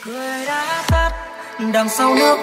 cười đã tắt đằng sau nước.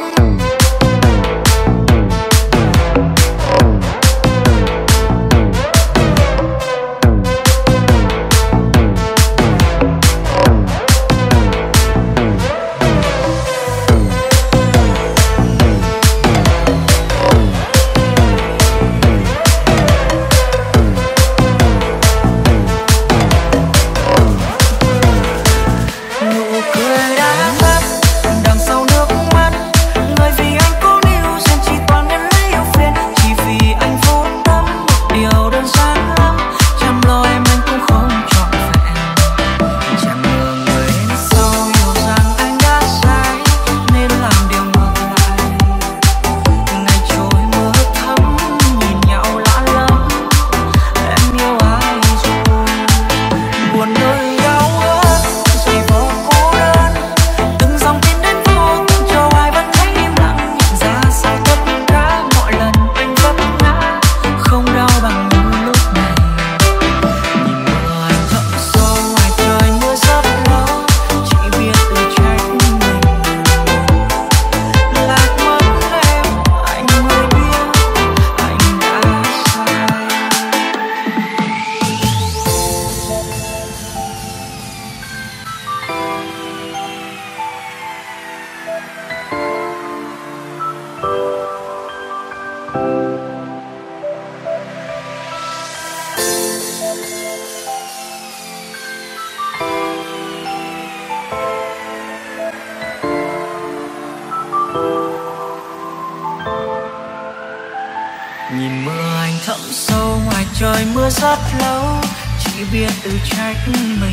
Nhìn mưa anh thấm sâu ngoài trời mưa rất lâu, chỉ biết tự trách mình.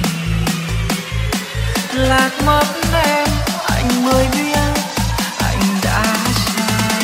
Lạc mất em anh mới biết anh đã sai.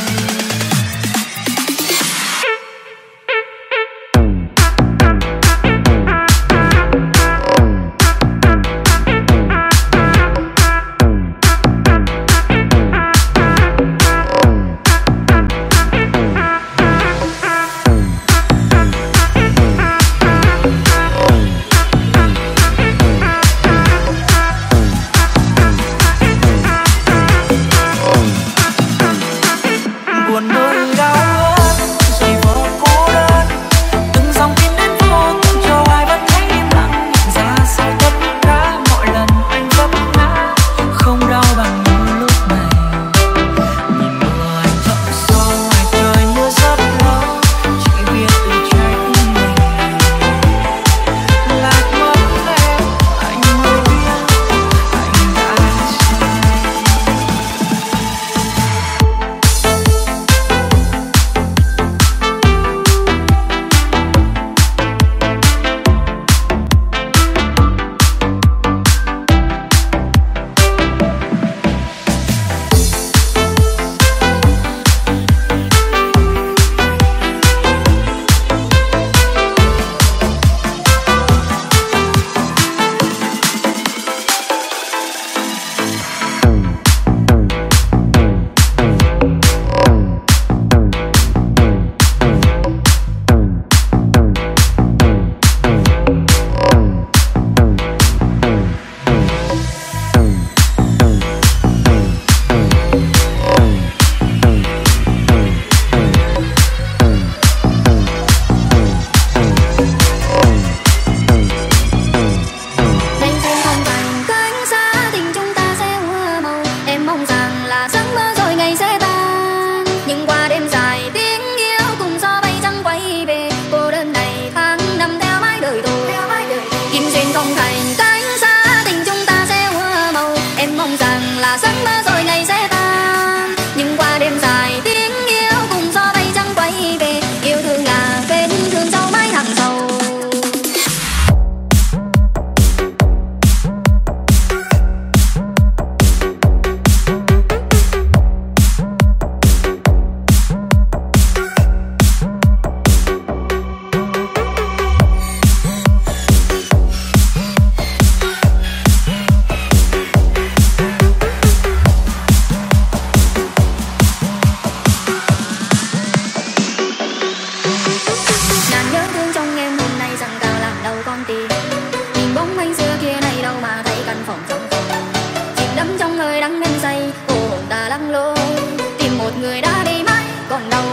say, cô hồn ta lăng lô tìm một người đã đi mãi còn đâu.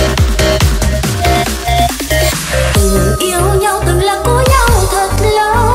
Yêu nhau từng là của nhau thật lâu.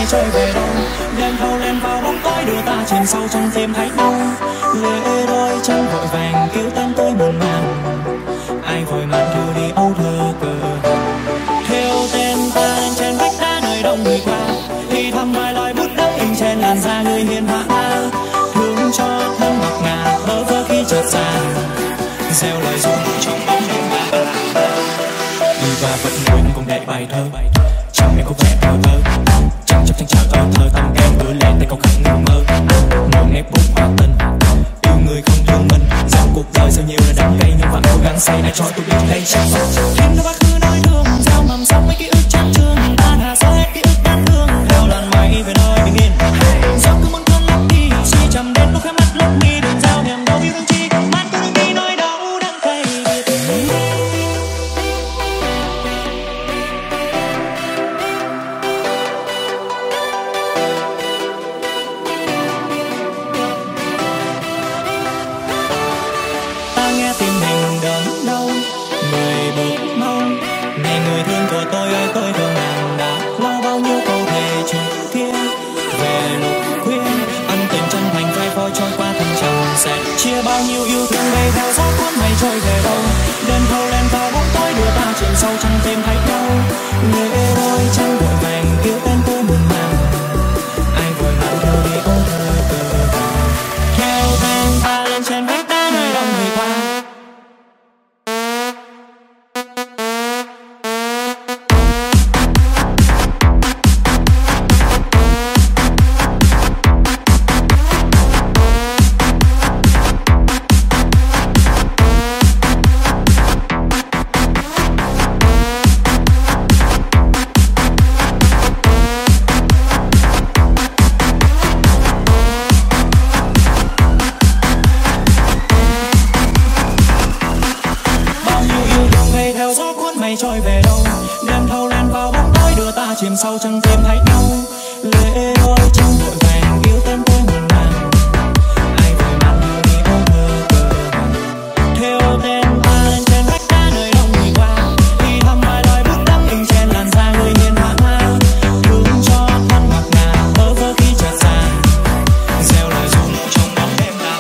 mày trôi về đâu. Đêm thâu lên vào bóng tối đưa ta chìm sâu trong tim thấy đau. Lệ đôi chân vội vàng kêu tên tôi muộn màng. Ai vội màn thư đi âu thơ cờ. Theo tên ta lên trên vách đá nơi đông người qua. Thì thầm vài lời bút đắng in trên làn da người hiền hạ. Thương cho thân ngọt ngào bơ vơ khi chợt ra. Gieo lời ru trong bóng đêm ba. Đi qua vẫn nguyện cùng để bài thơ. Chẳng em cũng trẻ thơ thơ. Chẳng chấp thanh chào thơ tâm em đưa lên tay câu khăn ngừng mơ. Ngồi nghe bút hoa tình. Yêu người không thương mình. Dòng cuộc đời sao nhiều là đắng cay nhưng vẫn cố gắng say này cho tôi biết đây chắc. Thêm nó quá khứ nói thương. Gieo mầm sống mấy ký ức chán trường. Tan hà soi hết ký ức đáng thương. Theo làn mây về nơi bình yên. Gió cứ muốn cơn lấp đi. Suy chầm đến lúc khép mắt lấp mi. Đừng gieo niềm đau yêu thương chi. Man tôi đừng đi nỗi đau đắng cay biệt ly. Ta nghe tim mình đớn đau. Người bước mau. Này người thương của tôi ơi tôi thương nàng đã lo bao nhiêu câu thề trước kia. Về lúc khuya ân tình chân thành phai phôi trôi qua thân trần sẽ chia bao nhiêu yêu thương bay theo gió cuốn mây trôi về đâu. Đêm thâu lên vào bóng tối đưa ta chìm sâu trong tim thấy đau. Người đôi chân vội vàng kêu tên tôi muộn màng. Ai vội màn thư đi ôm thơ cờ. Theo tên ta lên trên vách đá nơi đông người qua. Trôi về đâu. Đêm thâu lên vào bóng tối đưa ta chìm sâu trong tim thấy đau. Lệ đôi chân vội vàng yêu tên tôi muộn màng. Ai vội màn thư đi ôm thơ cờ. Theo tên ta lên trên vách đá nơi đông người qua. Thì thầm vài lời bút đắng in trên làn da người hiền hạ. Thương cho thân ngọt ngào bơ vơ khi chợt ra. Gieo lời ru trong bóng đêm ba.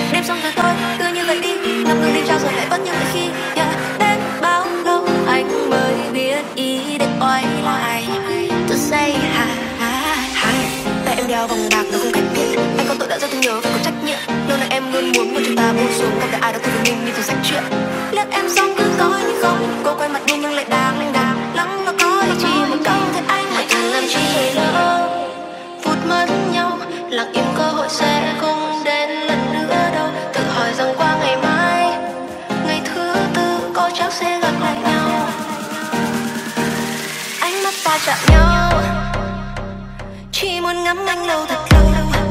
Đêm xong rồi tôi cứ như vậy đi, ngập ngừng đi trao rồi lại vẫn như mọi khi. Đến bao lâu anh mới biết ý định quay lại. To say hi. Tại em đeo vòng bạc rồi không cách biệt. Anh có tội đã do thương nhớ và có trách nhiệm. Lâu nay em luôn muốn một chúng ta buông xuống, không để ai đó từ mình như từ sách chuyện. Liếc em xong cứ coi như không, cô quay mặt đi nhưng lại đang lắng nó có ý chỉ một câu thật anh hãy thử làm chi lâu. Phút mất nhau lặng im cơ hội sẽ không đến lần nữa đâu. Tự hỏi rằng qua ngày mai, ngày thứ tư có chắc sẽ gặp lại nhau. Ánh mắt ta chạm nhau, chỉ muốn ngắm anh lâu thật lâu.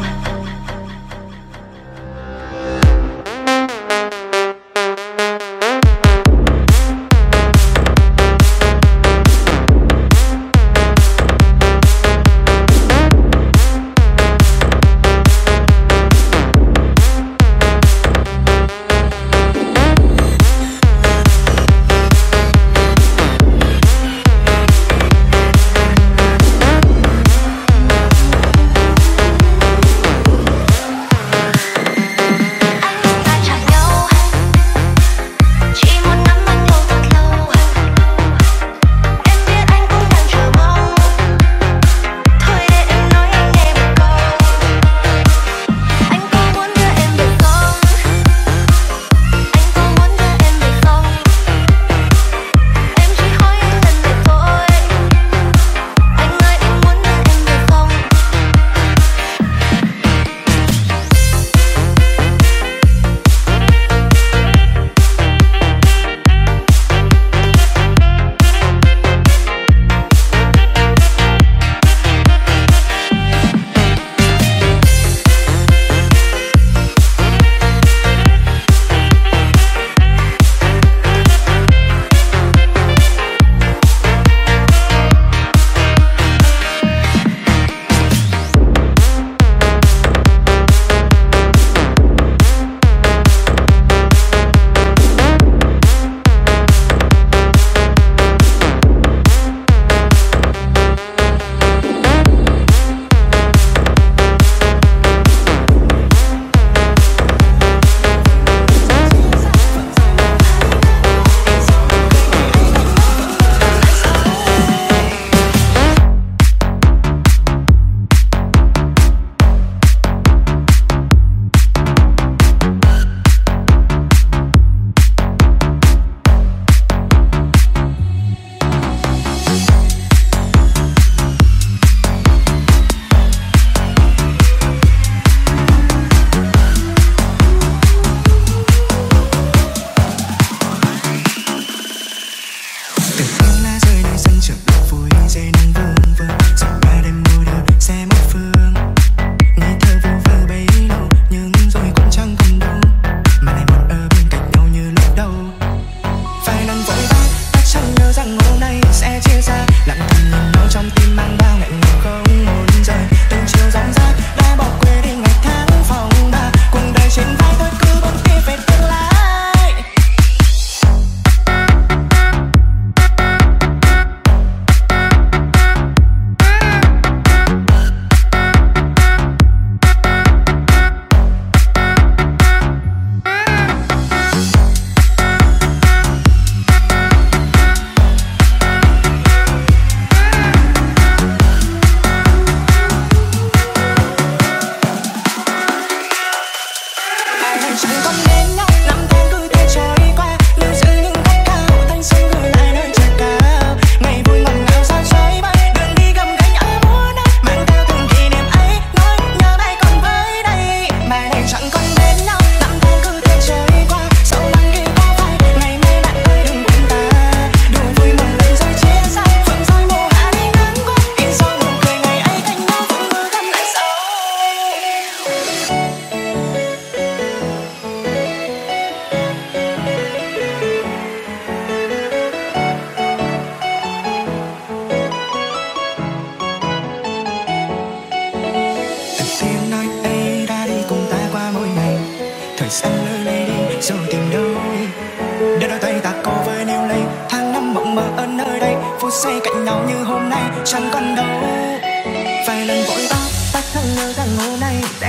phút giây cạnh nhau như hôm nay chẳng còn đâu. Vài lần vội vã tách thân nhớ rằng hôm nay sẽ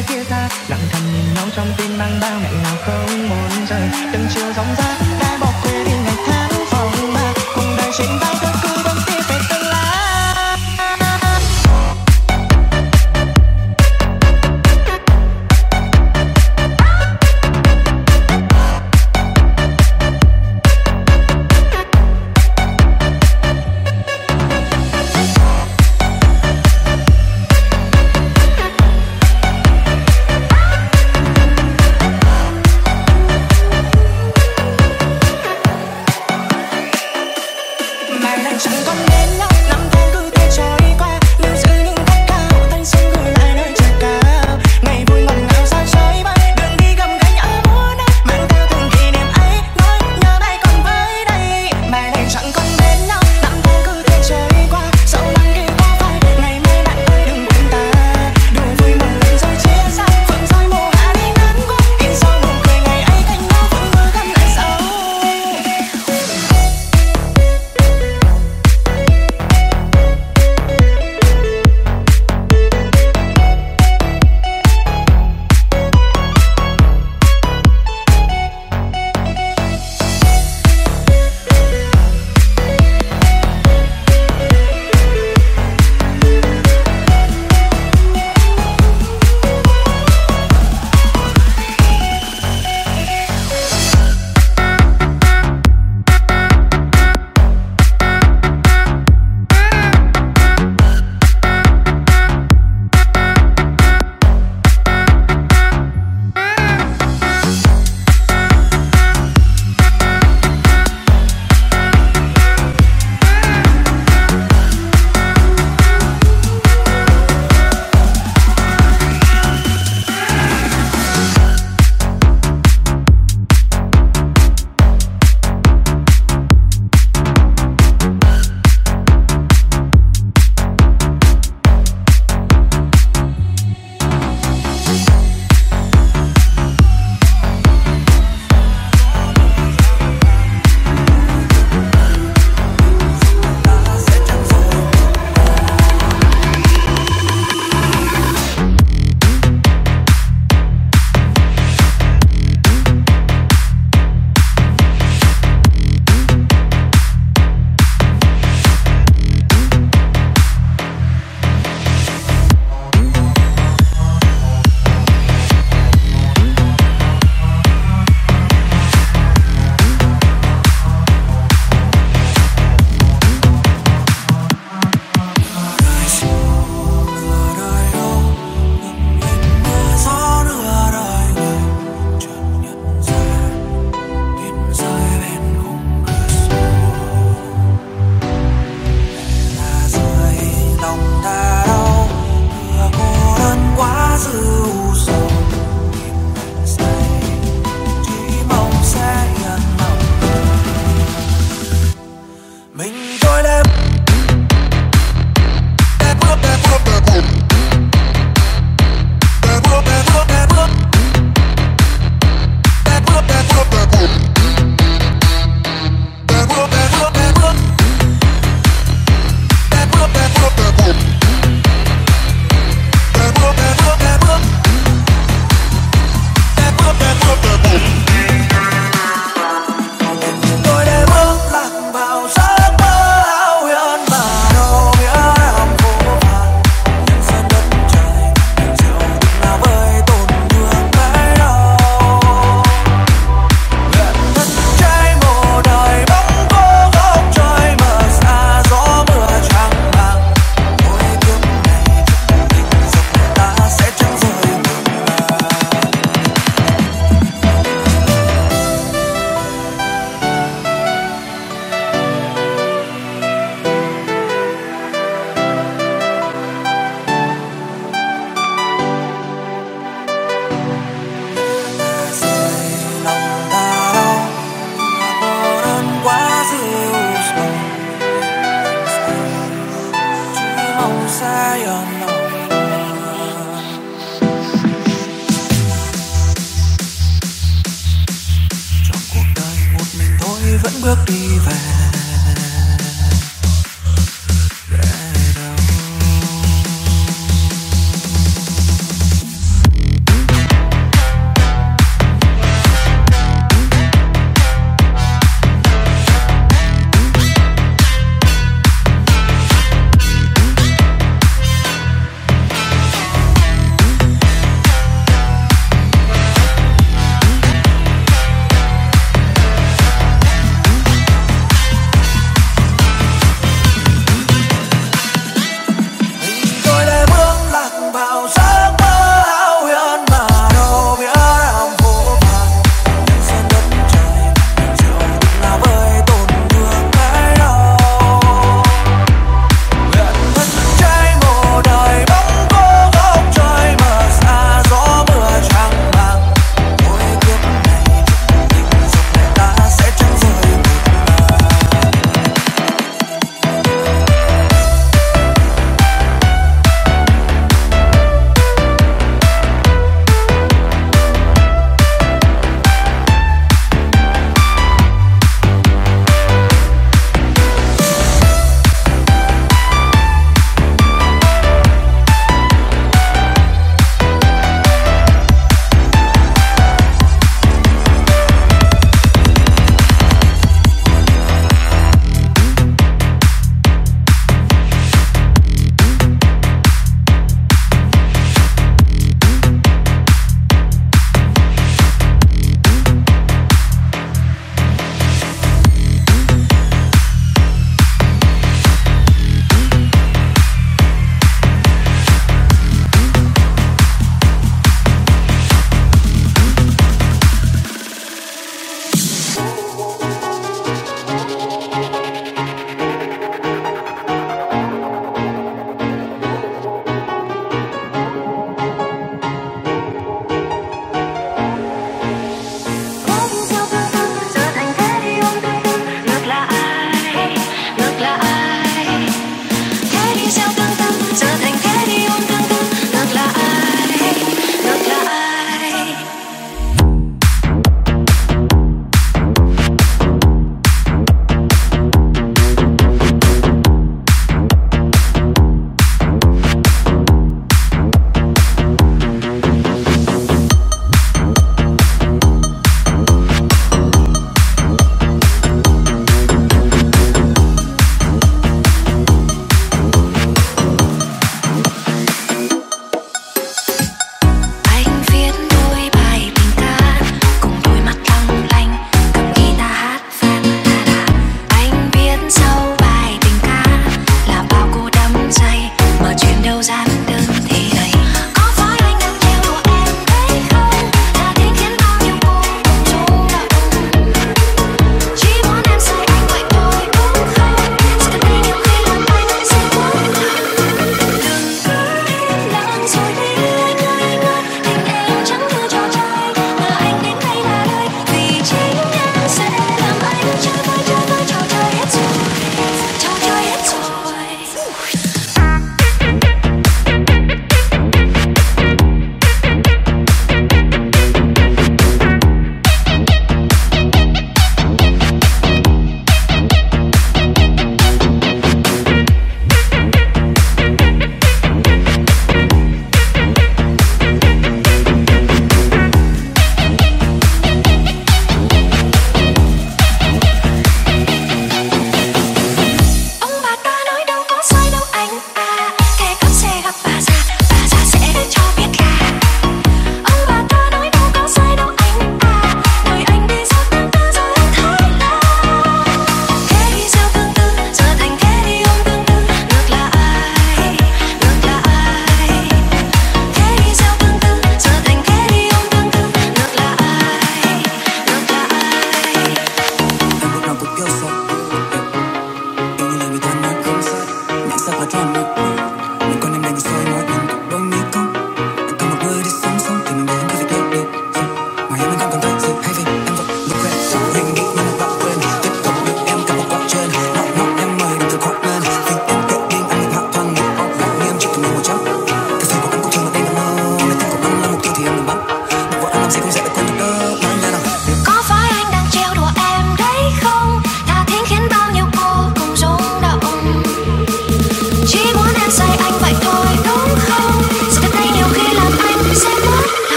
sẽ chia xa, lặng thầm nhìn nhau trong tim mang bao nghẹn ngào không muốn rời. Từng chiều dòng ra đã bỏ quên đi ngày tháng phòng ba, cùng đời trên vai tôi cứ vẫn tiếp về tương lai.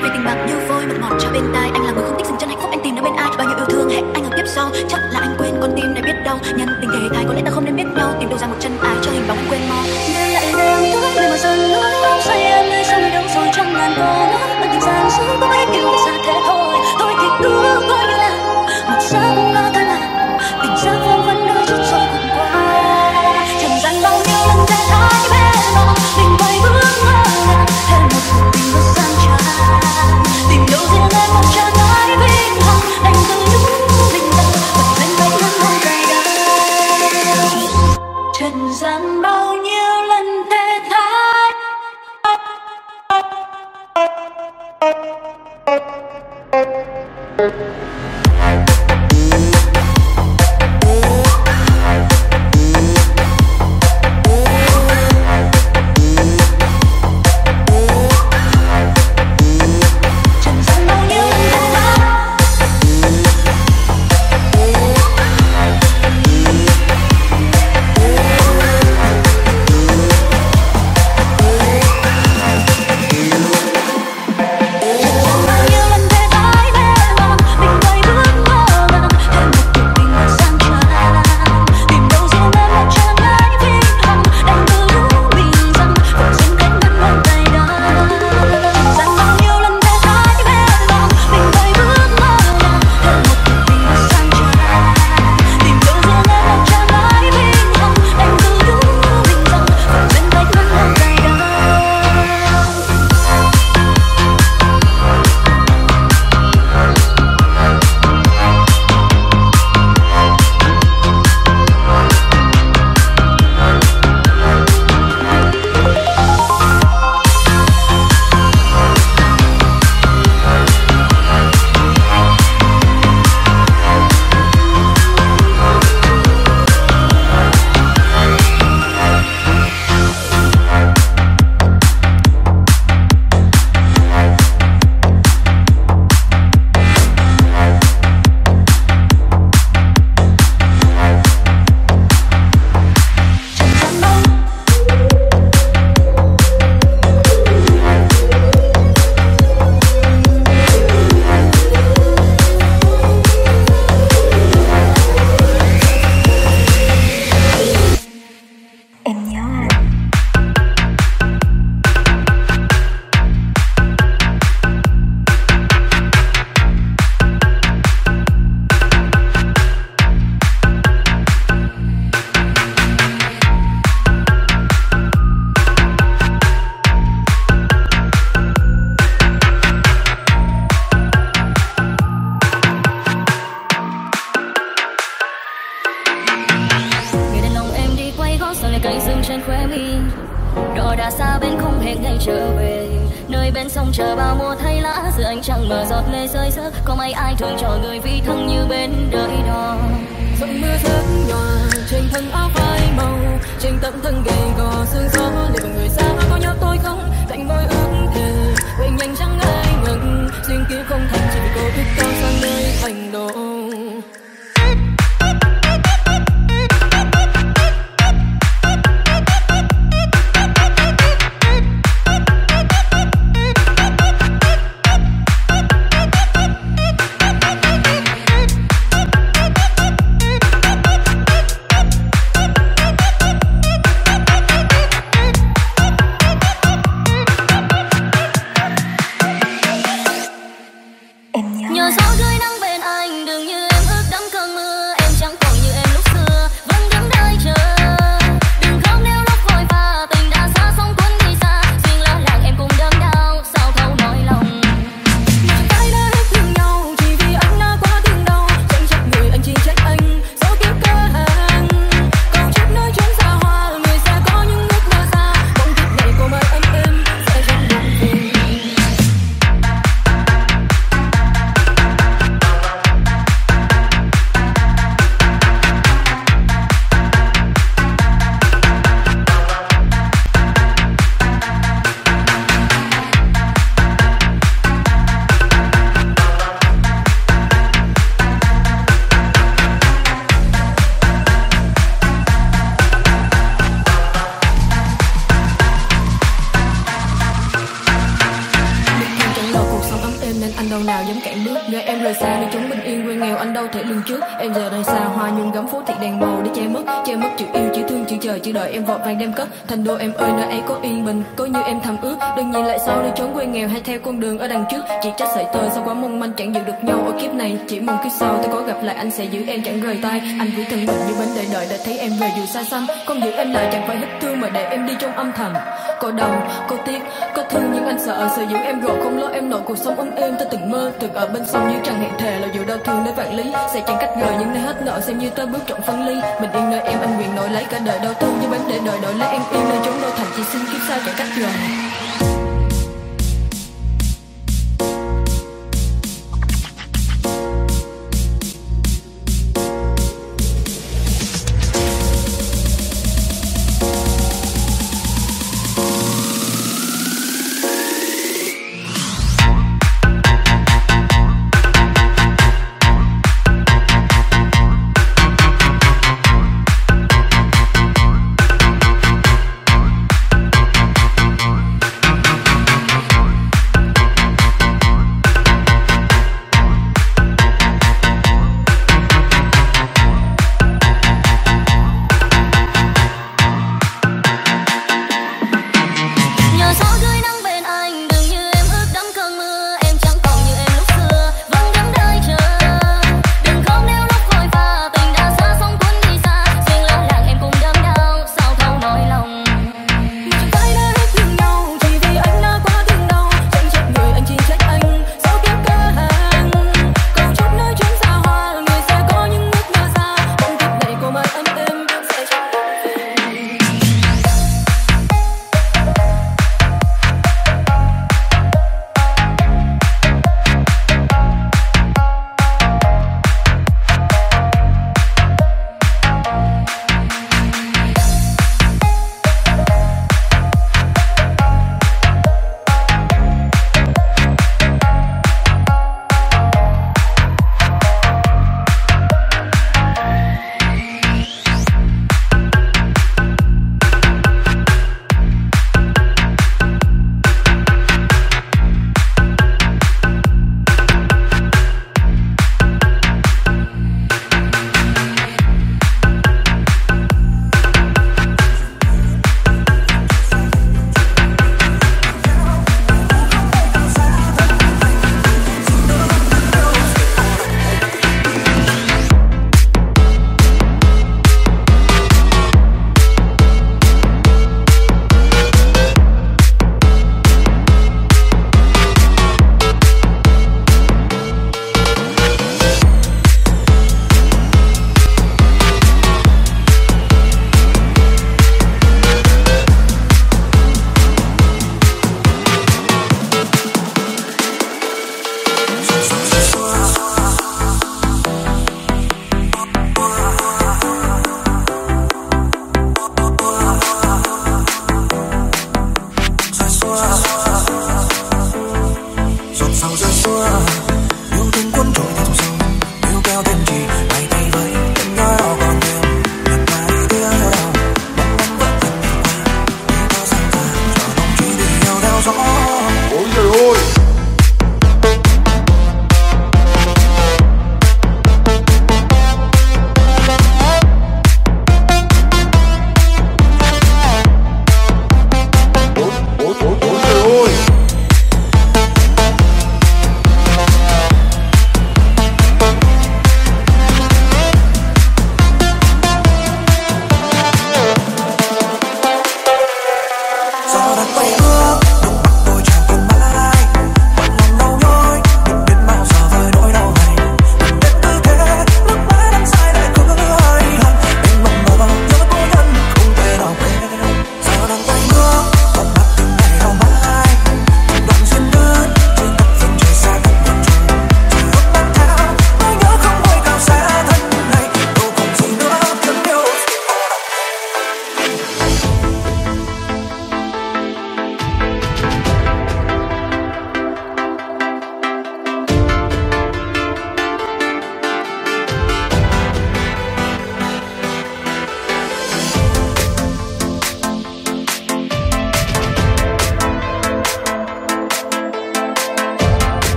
vì tình bạc như vôi mật ngọt cho bên tai. Anh là người không thích dừng chân hạnh phúc, anh tìm đến bên ai bao nhiêu yêu thương hẹn anh ở kiếp sau. Chắc là anh quên con tim này biết đâu, nhân tình thể thái có lẽ ta không nên biết nhau. Tìm đâu ra một chân ái cho hình bóng anh quên mau. Nên lại đêm tối về mà dần lối ôm say em nơi sao nơi đâu rồi trong ngàn câu nói. Ân tình gian dối có mấy điều xa thế thôi. Thôi thì cứ coi như là một giấc mơ thôi mà. Tình giác vương vấn đôi chút rồi cùng qua. Trần gian bao nhiêu lần thế thái bên lòng mình quay bước ngỡ ngàng. Thêm một cuộc tình rất sang tràn. Tìm đâu riêng em một chân ái vinh hằng. Đành từ lúc mình đang bật lên bánh ngăn hôn cay đắng. Trần gian bao nhiêu lần thế thái. anh đâu nào dám cản bước. Gợi em rời xa đi trốn bình yên quê nghèo, anh đâu thể lường trước. Em giờ đây xa hoa nhung gấm phố thị đèn màu để che mất chữ yêu, chữ thương, chữ chờ, chữ đợi em vội vàng đem cất. Thành đô em ơi, nơi ấy có yên bình, có như em thầm ước. Đừng nhìn lại sau đi trốn quê nghèo hay theo con đường ở đằng trước. Chỉ trách sợi tơ sao quá mong manh chẳng giữ được nhau ở kiếp này. Chỉ mong kiếp sau tôi có gặp lại anh sẽ giữ em chẳng rời tay. Anh vui thân mình như bánh đợi đã thấy em về dù xa xăm. Không giữ em lại chẳng phải hết thương mà để em đi trong âm thầm. Có đau, có tiếc, có thương nhưng anh sợ giữ em rồi không lo em nổi cuộc sống ấm êm. Ta từng mơ từng ở bên sông như chẳng hẹn thề là dù đau thương đến vạn lý sẽ chẳng cách rời những nơi hết nợ xem như ta bước trọn phân ly. Mình yên nơi em anh nguyện nổi lấy cả đời đau thương như bánh để đợi lấy em yên nơi chốn đau thành chỉ xin kiếp sau chẳng cách rời.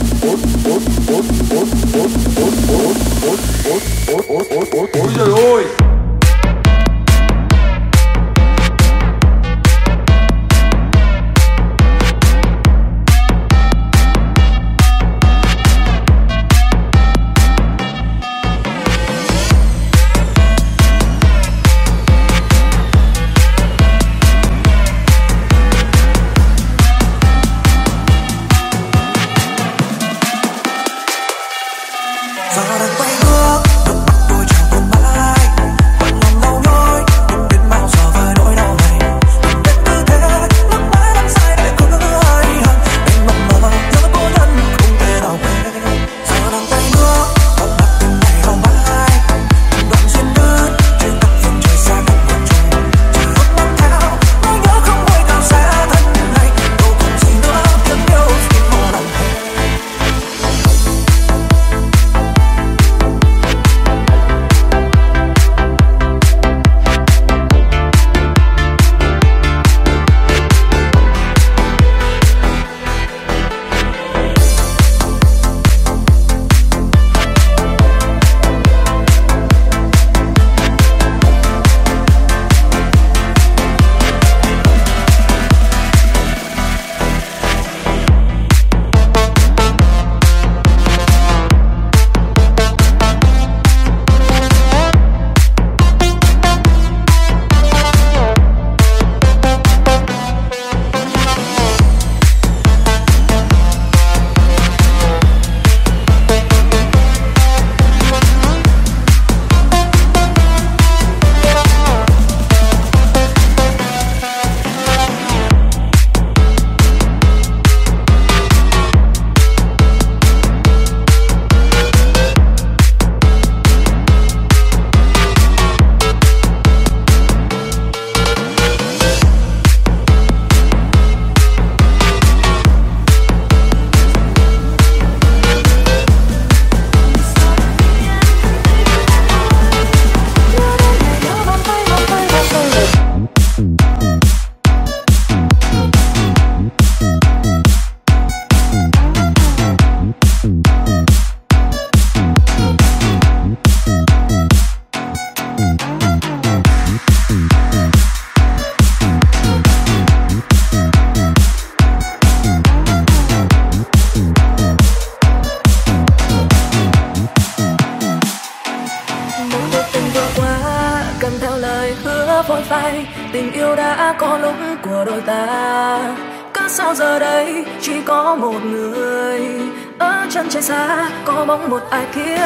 Ôi trời ơi. vội vàng, tình yêu đã có lúc của đôi ta. Cớ sao giờ đây chỉ có một người ở chân trời xa, có bóng một ai kia.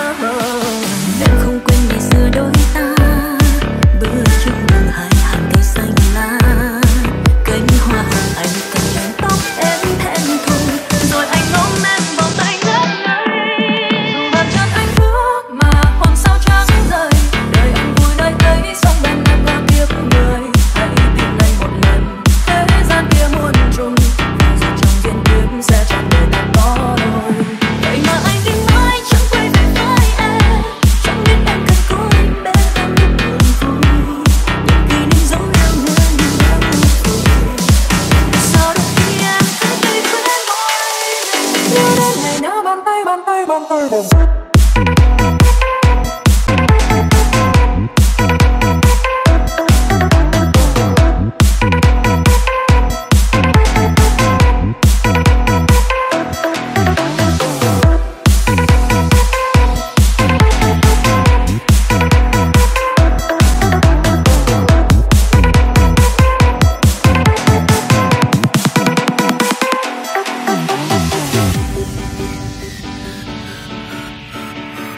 Em không quên ngày xưa đôi ta, bước chung đường hai hàng cây xanh lá, cánh hoa hồng anh cầm lên tóc em thẹn thùng, rồi anh ôm em vào tay ngất ngây. Dù bàn chân anh bước mà hồn sao trắng rời, đời anh vui nơi đây sống bên em qua kiếp người. Hãy tìm anh một lần, thế gian kia muôn trùng, dù trong duyên kiếp sẽ trọn đời làm có đôi. Vậy mà anh đi mãi chẳng quay về với em, chẳng biết em cần có anh bên em lúc buồn vui. Những kỷ niệm giống nhau người nhưng đã vui. Sao đôi khi em thấy quên môi, nhớ đến ngày nào bàn tay